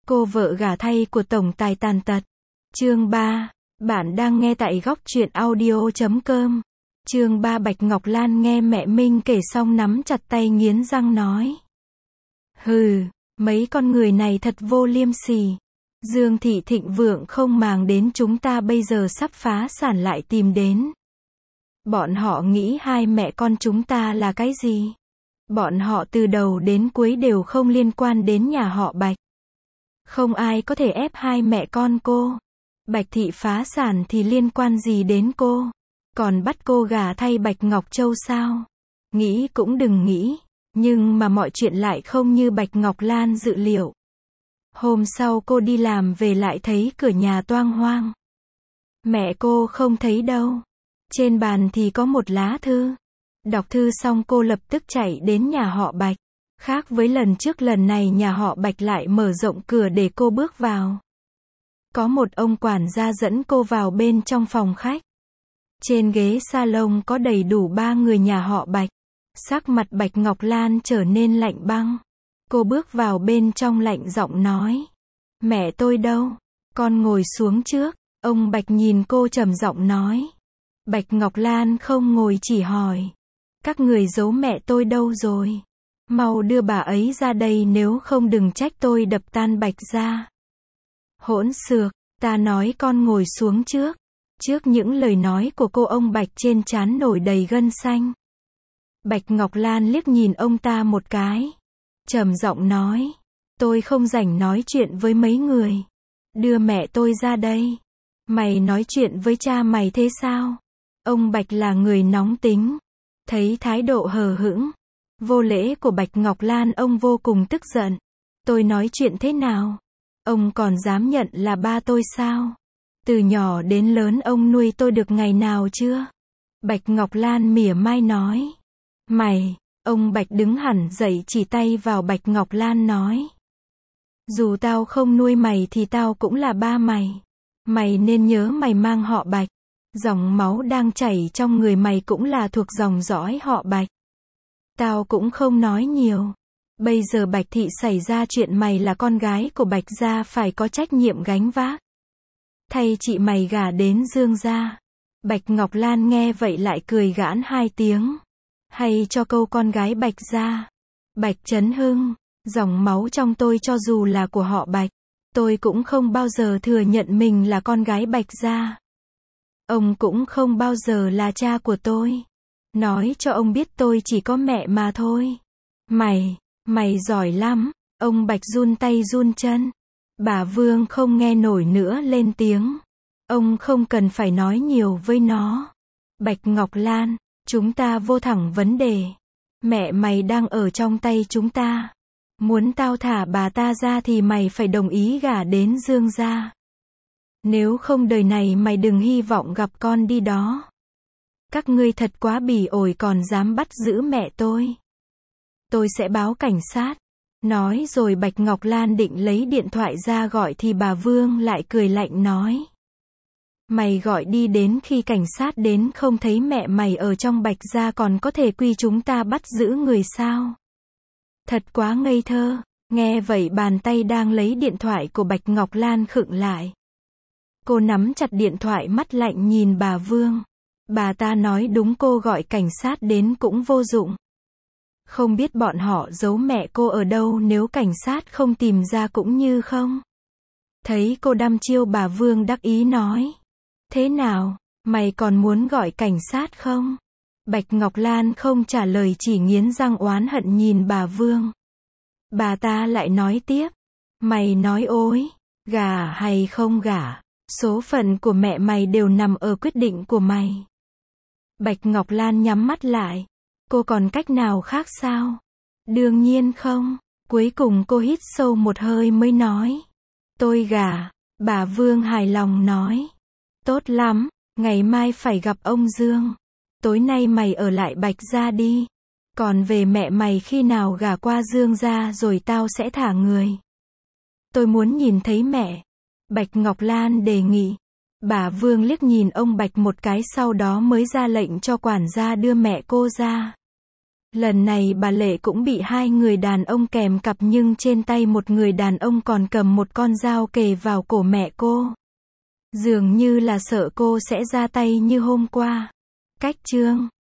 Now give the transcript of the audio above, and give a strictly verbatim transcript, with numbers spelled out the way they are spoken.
Cô vợ gả thay của tổng tài tàn tật. Chương ba. Bạn đang nghe tại góc truyện audio chấm com. Chương ba. Bạch Ngọc Lan nghe mẹ Minh kể xong nắm chặt tay nghiến răng nói. Hừ, mấy con người này thật vô liêm sỉ. Dương Thị thịnh vượng không màng đến chúng ta bây giờ sắp phá sản lại tìm đến. Bọn họ nghĩ hai mẹ con chúng ta là cái gì? Bọn họ từ đầu đến cuối đều không liên quan đến nhà họ Bạch. Không ai có thể ép hai mẹ con cô. Bạch Thị phá sản thì liên quan gì đến cô? Còn bắt cô gả thay Bạch Ngọc Châu sao? Nghĩ cũng đừng nghĩ. Nhưng mà mọi chuyện lại không như Bạch Ngọc Lan dự liệu. Hôm sau cô đi làm về lại thấy cửa nhà toang hoang. Mẹ cô không thấy đâu. Trên bàn thì có một lá thư. Đọc thư xong cô lập tức chạy đến nhà họ Bạch. Khác với lần trước, lần này nhà họ Bạch lại mở rộng cửa để cô bước vào. Có một ông quản gia dẫn cô vào bên trong phòng khách. Trên ghế salon có đầy đủ ba người nhà họ Bạch. Sắc mặt Bạch Ngọc Lan trở nên lạnh băng. Cô bước vào bên trong lạnh giọng nói. Mẹ tôi đâu? Con ngồi xuống trước. Ông Bạch nhìn cô trầm giọng nói. Bạch Ngọc Lan không ngồi chỉ hỏi. Các người giấu mẹ tôi đâu rồi? Mau đưa bà ấy ra đây, nếu không đừng trách tôi đập tan Bạch gia. Hỗn xược, ta nói con ngồi xuống trước. Trước những lời nói của cô, ông Bạch trên trán nổi đầy gân xanh. Bạch Ngọc Lan liếc nhìn ông ta một cái. Trầm giọng nói. Tôi không rảnh nói chuyện với mấy người. Đưa mẹ tôi ra đây. Mày nói chuyện với cha mày thế sao? Ông Bạch là người nóng tính. Thấy thái độ hờ hững, vô lễ của Bạch Ngọc Lan, ông vô cùng tức giận. Tôi nói chuyện thế nào? Ông còn dám nhận là ba tôi sao? Từ nhỏ đến lớn ông nuôi tôi được ngày nào chưa? Bạch Ngọc Lan mỉa mai nói. Mày, ông Bạch đứng hẳn dậy chỉ tay vào Bạch Ngọc Lan nói. Dù tao không nuôi mày thì tao cũng là ba mày. Mày nên nhớ mày mang họ Bạch. Dòng máu đang chảy trong người mày cũng là thuộc dòng dõi họ Bạch. Tao cũng không nói nhiều. Bây giờ Bạch Thị xảy ra chuyện, mày là con gái của Bạch gia phải có trách nhiệm gánh vác. Thay chị mày gả đến Dương gia. Bạch Ngọc Lan nghe vậy lại cười gãn hai tiếng. Hay cho câu con gái Bạch gia. Bạch Trấn Hưng, dòng máu trong tôi cho dù là của họ Bạch, tôi cũng không bao giờ thừa nhận mình là con gái Bạch gia. Ông cũng không bao giờ là cha của tôi. Nói cho ông biết tôi chỉ có mẹ mà thôi. Mày, mày giỏi lắm. Ông Bạch run tay run chân. Bà Vương không nghe nổi nữa lên tiếng. Ông không cần phải nói nhiều với nó. Bạch Ngọc Lan, chúng ta vô thẳng vấn đề. Mẹ mày đang ở trong tay chúng ta. Muốn tao thả bà ta ra thì mày phải đồng ý gả đến Dương gia. Nếu không đời này mày đừng hy vọng gặp con đi đó. Các ngươi thật quá bỉ ổi, còn dám bắt giữ mẹ tôi. Tôi sẽ báo cảnh sát. Nói rồi Bạch Ngọc Lan định lấy điện thoại ra gọi thì bà Vương lại cười lạnh nói. Mày gọi đi, đến khi cảnh sát đến không thấy mẹ mày ở trong Bạch gia còn có thể quy chúng ta bắt giữ người sao? Thật quá ngây thơ. Nghe vậy bàn tay đang lấy điện thoại của Bạch Ngọc Lan khựng lại. Cô nắm chặt điện thoại, mắt lạnh nhìn bà Vương. Bà ta nói đúng, cô gọi cảnh sát đến cũng vô dụng. Không biết bọn họ giấu mẹ cô ở đâu, nếu cảnh sát không tìm ra cũng như không. Thấy cô đăm chiêu, bà Vương đắc ý nói. Thế nào, mày còn muốn gọi cảnh sát không? Bạch Ngọc Lan không trả lời, chỉ nghiến răng oán hận nhìn bà Vương. Bà ta lại nói tiếp. Mày nói ối, gả hay không gả, số phận của mẹ mày đều nằm ở quyết định của mày. Bạch Ngọc Lan nhắm mắt lại. Cô còn cách nào khác sao? Đương nhiên không. Cuối cùng cô hít sâu một hơi mới nói. Tôi gả. Bà Vương hài lòng nói. Tốt lắm, ngày mai phải gặp ông Dương. Tối nay mày ở lại Bạch gia đi. Còn về mẹ mày, khi nào gả qua Dương gia rồi tao sẽ thả người. Tôi muốn nhìn thấy mẹ. Bạch Ngọc Lan đề nghị. Bà Vương liếc nhìn ông Bạch một cái, sau đó mới ra lệnh cho quản gia đưa mẹ cô ra. Lần này bà Lệ cũng bị hai người đàn ông kèm cặp nhưng trên tay một người đàn ông còn cầm một con dao kề vào cổ mẹ cô. Dường như là sợ cô sẽ ra tay như hôm qua. Cách chương